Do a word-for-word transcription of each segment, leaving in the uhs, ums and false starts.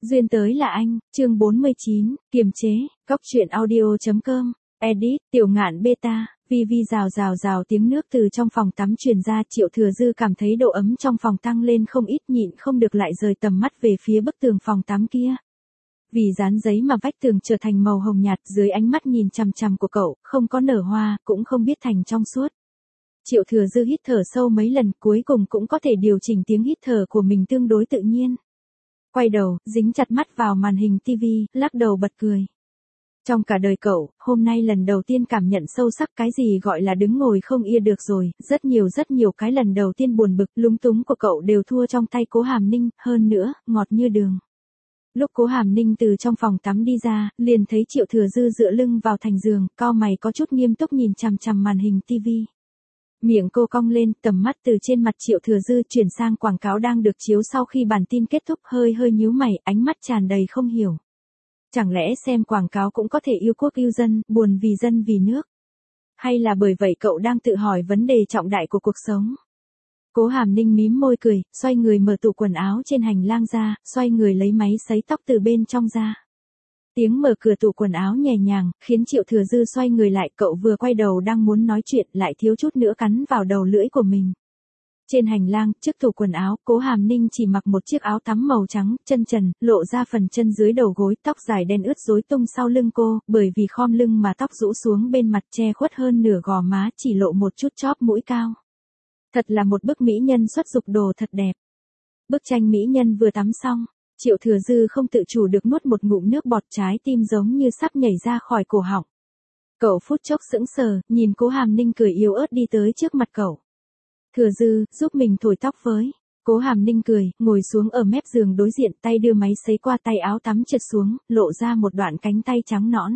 Duyên tới là anh, chương bốn mươi chín, kiềm chế, góc truyện audio.com, edit, Tiểu Ngạn beta, vi vi rào rào rào tiếng nước từ trong phòng tắm truyền ra. Triệu Thừa Dư cảm thấy độ ấm trong phòng tăng lên không ít, nhịn không được lại rời tầm mắt về phía bức tường phòng tắm kia. Vì dán giấy mà vách tường trở thành màu hồng nhạt dưới ánh mắt nhìn chằm chằm của cậu, không có nở hoa, cũng không biết thành trong suốt. Triệu Thừa Dư hít thở sâu mấy lần, cuối cùng cũng có thể điều chỉnh tiếng hít thở của mình tương đối tự nhiên. Quay đầu, dính chặt mắt vào màn hình tivi, lắc đầu bật cười. Trong cả đời cậu, hôm nay lần đầu tiên cảm nhận sâu sắc cái gì gọi là đứng ngồi không yên được rồi, rất nhiều rất nhiều cái lần đầu tiên buồn bực, lúng túng của cậu đều thua trong tay Cố Hàm Ninh, hơn nữa, ngọt như đường. Lúc Cố Hàm Ninh từ trong phòng tắm đi ra, liền thấy Triệu Thừa Dư dựa lưng vào thành giường, cau mày có chút nghiêm túc nhìn chằm chằm màn hình tivi. Miệng cô cong lên, tầm mắt từ trên mặt Triệu Thừa Dư chuyển sang quảng cáo đang được chiếu sau khi bản tin kết thúc, hơi hơi nhíu mày, ánh mắt tràn đầy không hiểu. Chẳng lẽ xem quảng cáo cũng có thể yêu quốc yêu dân, buồn vì dân vì nước? Hay là bởi vậy cậu đang tự hỏi vấn đề trọng đại của cuộc sống? Cố Hàm Ninh mím môi cười, xoay người mở tủ quần áo trên hành lang ra, xoay người lấy máy sấy tóc từ bên trong ra. Tiếng mở cửa tủ quần áo nhẹ nhàng, khiến Triệu Thừa Dư xoay người lại, cậu vừa quay đầu đang muốn nói chuyện, lại thiếu chút nữa cắn vào đầu lưỡi của mình. Trên hành lang, trước tủ quần áo, Cố Hàm Ninh chỉ mặc một chiếc áo tắm màu trắng, chân trần, lộ ra phần chân dưới đầu gối, tóc dài đen ướt rối tung sau lưng cô, bởi vì khom lưng mà tóc rũ xuống bên mặt che khuất hơn nửa gò má, chỉ lộ một chút chóp mũi cao. Thật là một bức mỹ nhân xuất dục đồ thật đẹp. Bức tranh mỹ nhân vừa tắm xong, Triệu Thừa Dư không tự chủ được nuốt một ngụm nước bọt, trái tim giống như sắp nhảy ra khỏi cổ họng. Cậu phút chốc sững sờ, nhìn Cố Hàm Ninh cười yếu ớt đi tới trước mặt cậu. Thừa Dư, giúp mình thổi tóc với. Cố Hàm Ninh cười, ngồi xuống ở mép giường đối diện, tay đưa máy sấy qua tay áo tắm trượt xuống, lộ ra một đoạn cánh tay trắng nõn.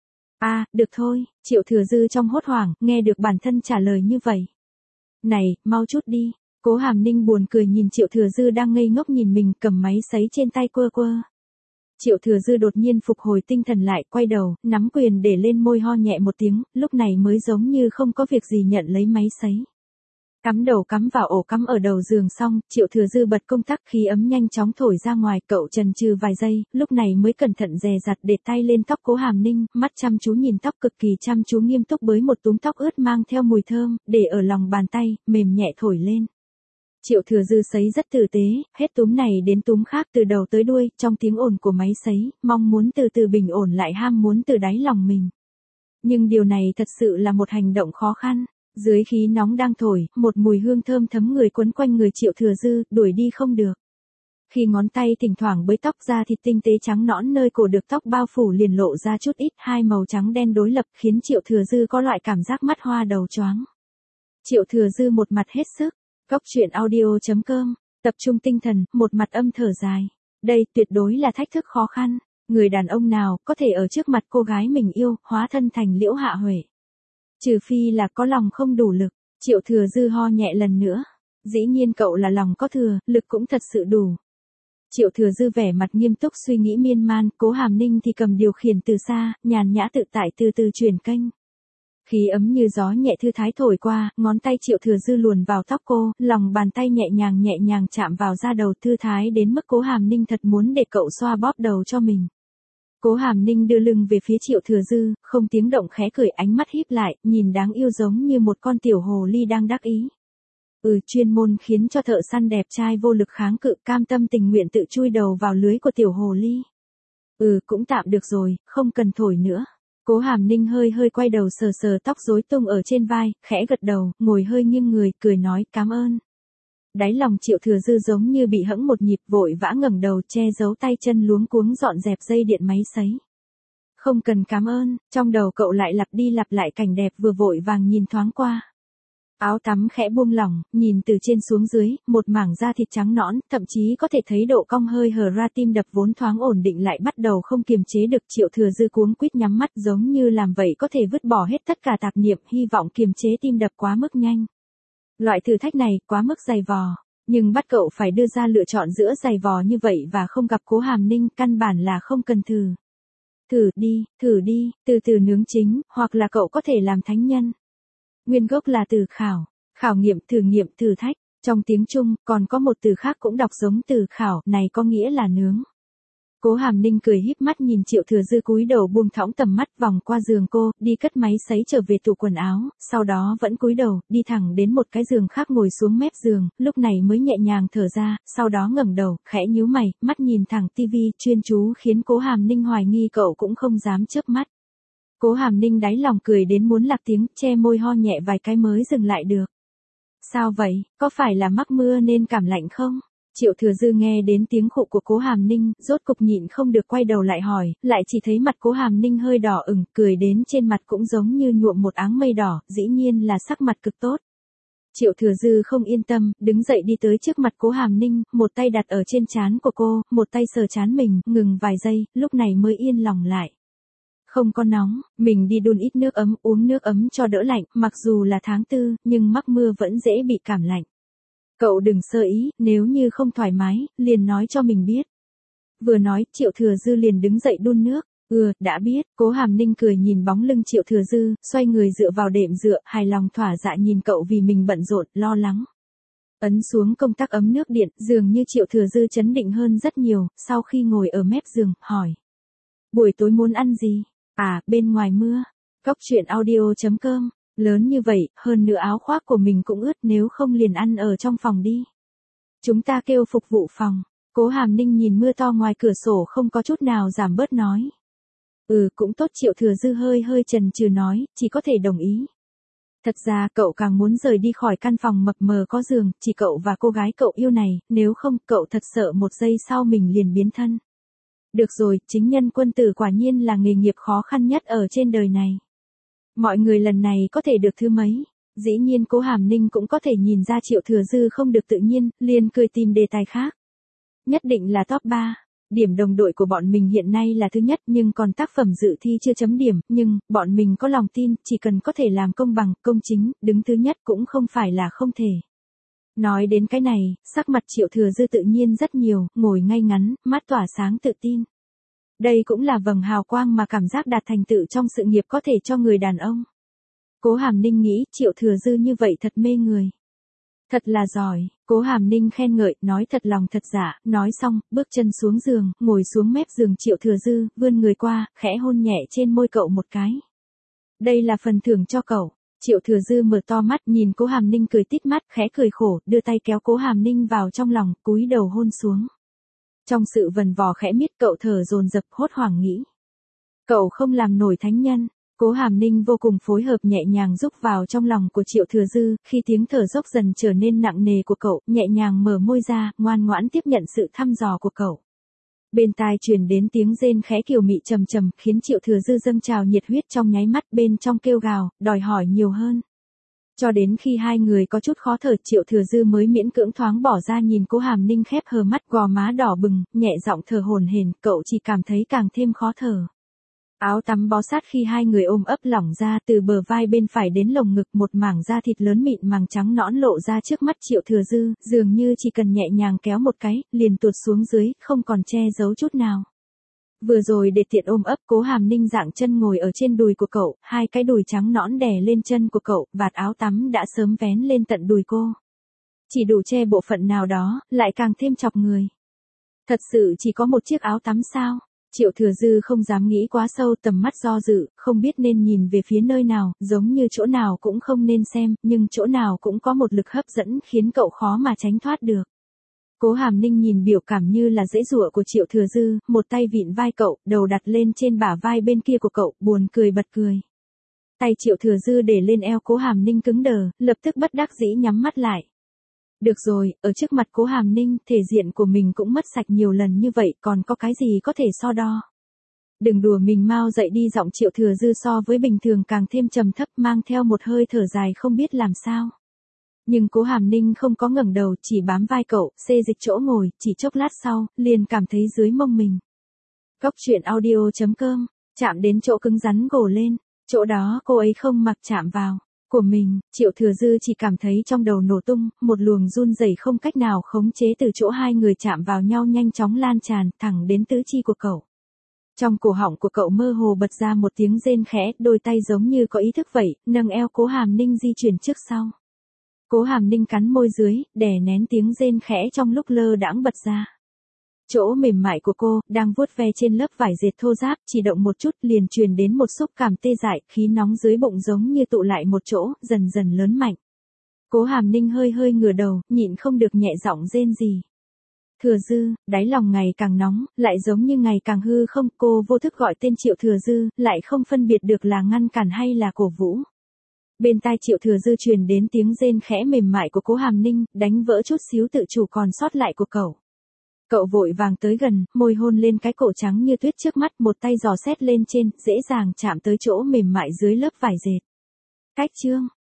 À, được thôi, Triệu Thừa Dư trong hốt hoảng, nghe được bản thân trả lời như vậy. Này, mau chút đi. Cố Hàm Ninh buồn cười nhìn Triệu Thừa Dư đang ngây ngốc nhìn mình, cầm máy sấy trên tay quơ quơ. Triệu Thừa Dư đột nhiên phục hồi tinh thần lại, quay đầu, nắm quyền để lên môi, ho nhẹ một tiếng, lúc này mới giống như không có việc gì nhận lấy máy sấy. Cắm đầu cắm vào ổ cắm ở đầu giường xong, Triệu Thừa Dư bật công tắc, khí ấm nhanh chóng thổi ra ngoài, cậu chần chừ vài giây, lúc này mới cẩn thận dè dặt để tay lên tóc Cố Hàm Ninh, mắt chăm chú nhìn tóc, cực kỳ chăm chú nghiêm túc, bới một túm tóc ướt mang theo mùi thơm, để ở lòng bàn tay, mềm nhẹ thổi lên. Triệu Thừa Dư sấy rất tử tế, hết túm này đến túm khác từ đầu tới đuôi, trong tiếng ồn của máy sấy, mong muốn từ từ bình ổn lại ham muốn từ đáy lòng mình. Nhưng điều này thật sự là một hành động khó khăn. Dưới khí nóng đang thổi, một mùi hương thơm thấm người quấn quanh người Triệu Thừa Dư, đuổi đi không được. Khi ngón tay thỉnh thoảng bới tóc ra, thịt tinh tế trắng nõn nơi cổ được tóc bao phủ liền lộ ra chút ít, hai màu trắng đen đối lập khiến Triệu Thừa Dư có loại cảm giác mắt hoa đầu choáng. Triệu Thừa Dư một mặt hết sức, góc truyện audio.com, tập trung tinh thần, một mặt âm thở dài. Đây tuyệt đối là thách thức khó khăn, người đàn ông nào có thể ở trước mặt cô gái mình yêu, hóa thân thành Liễu Hạ Huệ. Trừ phi là có lòng không đủ lực. Triệu Thừa Dư ho nhẹ lần nữa. Dĩ nhiên cậu là lòng có thừa, lực cũng thật sự đủ. Triệu Thừa Dư vẻ mặt nghiêm túc suy nghĩ miên man, Cố Hàm Ninh thì cầm điều khiển từ xa, nhàn nhã tự tại từ từ chuyển kênh. Khí ấm như gió nhẹ thư thái thổi qua, ngón tay Triệu Thừa Dư luồn vào tóc cô, lòng bàn tay nhẹ nhàng nhẹ nhàng chạm vào da đầu, thư thái đến mức Cố Hàm Ninh thật muốn để cậu xoa bóp đầu cho mình. Cố Hàm Ninh đưa lưng về phía Triệu Thừa Dư, không tiếng động khẽ cười, ánh mắt híp lại, nhìn đáng yêu giống như một con tiểu hồ ly đang đắc ý. Ừ, chuyên môn khiến cho thợ săn đẹp trai vô lực kháng cự, cam tâm tình nguyện tự chui đầu vào lưới của tiểu hồ ly. Ừ, cũng tạm được rồi, không cần thổi nữa. Cố Hàm Ninh hơi hơi quay đầu sờ sờ tóc rối tung ở trên vai, khẽ gật đầu, ngồi hơi nghiêng người, cười nói cảm ơn. Đáy lòng Triệu Thừa Dư giống như bị hẫng một nhịp, vội vã ngẩng đầu, che giấu tay chân luống cuống dọn dẹp dây điện máy sấy. Không cần cảm ơn, trong đầu cậu lại lặp đi lặp lại cảnh đẹp vừa vội vàng nhìn thoáng qua. Áo tắm khẽ buông lỏng, nhìn từ trên xuống dưới, một mảng da thịt trắng nõn, thậm chí có thể thấy độ cong hơi hở ra, tim đập vốn thoáng ổn định lại bắt đầu không kiềm chế được. Triệu Thừa Dư cuống quýt nhắm mắt, giống như làm vậy có thể vứt bỏ hết tất cả tạp niệm, hy vọng kiềm chế tim đập quá mức nhanh. Loại thử thách này quá mức dày vò, nhưng bắt cậu phải đưa ra lựa chọn giữa dày vò như vậy và không gặp Cố Hàm Ninh, căn bản là không cần thử. Thử đi, thử đi, từ từ nướng chính, hoặc là cậu có thể làm thánh nhân. Nguyên gốc là từ khảo, khảo nghiệm, thử nghiệm, thử thách. Trong tiếng Trung, còn có một từ khác cũng đọc giống từ khảo, này có nghĩa là nướng. Cố Hàm Ninh cười híp mắt nhìn Triệu Thừa Dư cúi đầu buông thõng tầm mắt vòng qua giường cô, đi cất máy sấy trở về tủ quần áo, sau đó vẫn cúi đầu, đi thẳng đến một cái giường khác ngồi xuống mép giường, lúc này mới nhẹ nhàng thở ra, sau đó ngẩng đầu, khẽ nhíu mày, mắt nhìn thẳng tivi, chuyên chú khiến Cố Hàm Ninh hoài nghi cậu cũng không dám chớp mắt. Cố Hàm Ninh đáy lòng cười đến muốn lạc tiếng, che môi ho nhẹ vài cái mới dừng lại được. Sao vậy, có phải là mắc mưa nên cảm lạnh không? Triệu Thừa Dư nghe đến tiếng khụ của Cố Hàm Ninh, rốt cục nhịn không được quay đầu lại hỏi, lại chỉ thấy mặt Cố Hàm Ninh hơi đỏ ửng, cười đến trên mặt cũng giống như nhuộm một áng mây đỏ, dĩ nhiên là sắc mặt cực tốt. Triệu Thừa Dư không yên tâm, đứng dậy đi tới trước mặt Cố Hàm Ninh, một tay đặt ở trên trán của cô, một tay sờ trán mình, ngừng vài giây, lúc này mới yên lòng lại. Không có nóng, mình đi đun ít nước ấm, uống nước ấm cho đỡ lạnh, mặc dù là tháng tư, nhưng mắc mưa vẫn dễ bị cảm lạnh. Cậu đừng sơ ý, nếu như không thoải mái, liền nói cho mình biết. Vừa nói, Triệu Thừa Dư liền đứng dậy đun nước. Ừ, đã biết, Cố Hàm Ninh cười nhìn bóng lưng Triệu Thừa Dư, xoay người dựa vào đệm dựa, hài lòng thỏa dạ nhìn cậu vì mình bận rộn, lo lắng. Ấn xuống công tắc ấm nước điện, dường như Triệu Thừa Dư chấn định hơn rất nhiều, sau khi ngồi ở mép giường, hỏi. Buổi tối muốn ăn gì? À, bên ngoài mưa. Cóc truyện audio chấm com. Lớn như vậy, hơn nữa áo khoác của mình cũng ướt, nếu không liền ăn ở trong phòng đi. Chúng ta kêu phục vụ phòng. Cố Hàm Ninh nhìn mưa to ngoài cửa sổ không có chút nào giảm bớt nói. Ừ, cũng tốt. Triệu Thừa Dư hơi hơi chần chừ nói, chỉ có thể đồng ý. Thật ra cậu càng muốn rời đi khỏi căn phòng mập mờ có giường, chỉ cậu và cô gái cậu yêu này, nếu không cậu thật sợ một giây sau mình liền biến thân. Được rồi, chính nhân quân tử quả nhiên là nghề nghiệp khó khăn nhất ở trên đời này. Mọi người lần này có thể được thứ mấy? Dĩ nhiên Cố Hàm Ninh cũng có thể nhìn ra Triệu Thừa Dư không được tự nhiên, liền cười tìm đề tài khác. Nhất định là top ba. Điểm đồng đội của bọn mình hiện nay là thứ nhất, nhưng còn tác phẩm dự thi chưa chấm điểm, nhưng, bọn mình có lòng tin, chỉ cần có thể làm công bằng, công chính, đứng thứ nhất cũng không phải là không thể. Nói đến cái này, sắc mặt Triệu Thừa Dư tự nhiên rất nhiều, ngồi ngay ngắn, mắt tỏa sáng tự tin. Đây cũng là vầng hào quang mà cảm giác đạt thành tựu trong sự nghiệp có thể cho người đàn ông. Cố Hàm Ninh nghĩ Triệu Thừa Dư như vậy thật mê người. Thật là giỏi, Cố Hàm Ninh khen ngợi, nói thật lòng thật giả, nói xong, bước chân xuống giường, ngồi xuống mép giường Triệu Thừa Dư, vươn người qua, khẽ hôn nhẹ trên môi cậu một cái. Đây là phần thưởng cho cậu. Triệu Thừa Dư mở to mắt nhìn Cố Hàm Ninh cười tít mắt, khẽ cười khổ, đưa tay kéo Cố Hàm Ninh vào trong lòng, cúi đầu hôn xuống. Trong sự vần vò khẽ miết cậu thở dồn dập hốt hoảng nghĩ. Cậu không làm nổi thánh nhân. Cố Hàm Ninh vô cùng phối hợp nhẹ nhàng rúc vào trong lòng của Triệu Thừa Dư, khi tiếng thở dốc dần trở nên nặng nề của cậu, nhẹ nhàng mở môi ra, ngoan ngoãn tiếp nhận sự thăm dò của cậu. Bên tai truyền đến tiếng rên khẽ kiều mị trầm trầm, khiến Triệu Thừa Dư dâng trào nhiệt huyết trong nháy mắt, bên trong kêu gào, đòi hỏi nhiều hơn. Cho đến khi hai người có chút khó thở, Triệu Thừa Dư mới miễn cưỡng thoáng bỏ ra nhìn Cố Hàm Ninh khép hờ mắt, gò má đỏ bừng, nhẹ giọng thở hổn hển, cậu chỉ cảm thấy càng thêm khó thở. Áo tắm bó sát khi hai người ôm ấp lỏng ra, từ bờ vai bên phải đến lồng ngực, một mảng da thịt lớn mịn màng trắng nõn lộ ra trước mắt Triệu Thừa Dư, dường như chỉ cần nhẹ nhàng kéo một cái, liền tuột xuống dưới, không còn che giấu chút nào. Vừa rồi để tiện ôm ấp, Cố Hàm Ninh dạng chân ngồi ở trên đùi của cậu, hai cái đùi trắng nõn đè lên chân của cậu, vạt áo tắm đã sớm vén lên tận đùi cô. Chỉ đủ che bộ phận nào đó, lại càng thêm chọc người. Thật sự chỉ có một chiếc áo tắm sao? Triệu Thừa Dư không dám nghĩ quá sâu, tầm mắt do dự, không biết nên nhìn về phía nơi nào, giống như chỗ nào cũng không nên xem, nhưng chỗ nào cũng có một lực hấp dẫn khiến cậu khó mà tránh thoát được. Cố Hàm Ninh nhìn biểu cảm như là giãy giụa của Triệu Thừa Dư, một tay vịn vai cậu, đầu đặt lên trên bả vai bên kia của cậu, buồn cười bật cười. Tay Triệu Thừa Dư để lên eo Cố Hàm Ninh cứng đờ, lập tức bất đắc dĩ nhắm mắt lại. Được rồi, ở trước mặt Cố Hàm Ninh, thể diện của mình cũng mất sạch nhiều lần như vậy, còn có cái gì có thể so đo. Đừng đùa mình, mau dậy đi. Giọng Triệu Thừa Dư so với bình thường càng thêm trầm thấp, mang theo một hơi thở dài không biết làm sao. Nhưng Cố Hàm Ninh không có ngẩng đầu, chỉ bám vai cậu, xê dịch chỗ ngồi, chỉ chốc lát sau, liền cảm thấy dưới mông mình. Cóc truyện audio chấm com, chạm đến chỗ cứng rắn gồ lên, chỗ đó cô ấy không mặc chạm vào. Của mình, Triệu Thừa Dư chỉ cảm thấy trong đầu nổ tung, một luồng run rẩy không cách nào khống chế từ chỗ hai người chạm vào nhau nhanh chóng lan tràn, thẳng đến tứ chi của cậu. Trong cổ họng của cậu mơ hồ bật ra một tiếng rên khẽ, đôi tay giống như có ý thức vậy, nâng eo Cố Hàm Ninh di chuyển trước sau. Cố Hàm Ninh cắn môi dưới, đè nén tiếng rên khẽ trong lúc lơ đãng bật ra. chỗ mềm mại của cô, đang vuốt ve trên lớp vải dệt thô ráp, chỉ động một chút liền truyền đến một xúc cảm tê dại, khí nóng dưới bụng giống như tụ lại một chỗ, dần dần lớn mạnh. Cố Hàm Ninh hơi hơi ngửa đầu, nhịn không được nhẹ giọng rên rỉ. Thừa Dư, đáy lòng ngày càng nóng, lại giống như ngày càng hư không, cô vô thức gọi tên Triệu Thừa Dư, lại không phân biệt được là ngăn cản hay là cổ vũ. Bên tai Triệu Thừa Dư truyền đến tiếng rên khẽ mềm mại của Cố Hàm Ninh, đánh vỡ chút xíu tự chủ còn sót lại của cậu. Cậu vội vàng tới gần, môi hôn lên cái cổ trắng như tuyết trước mắt, một tay dò xét lên trên, dễ dàng chạm tới chỗ mềm mại dưới lớp vải dệt. Cách chương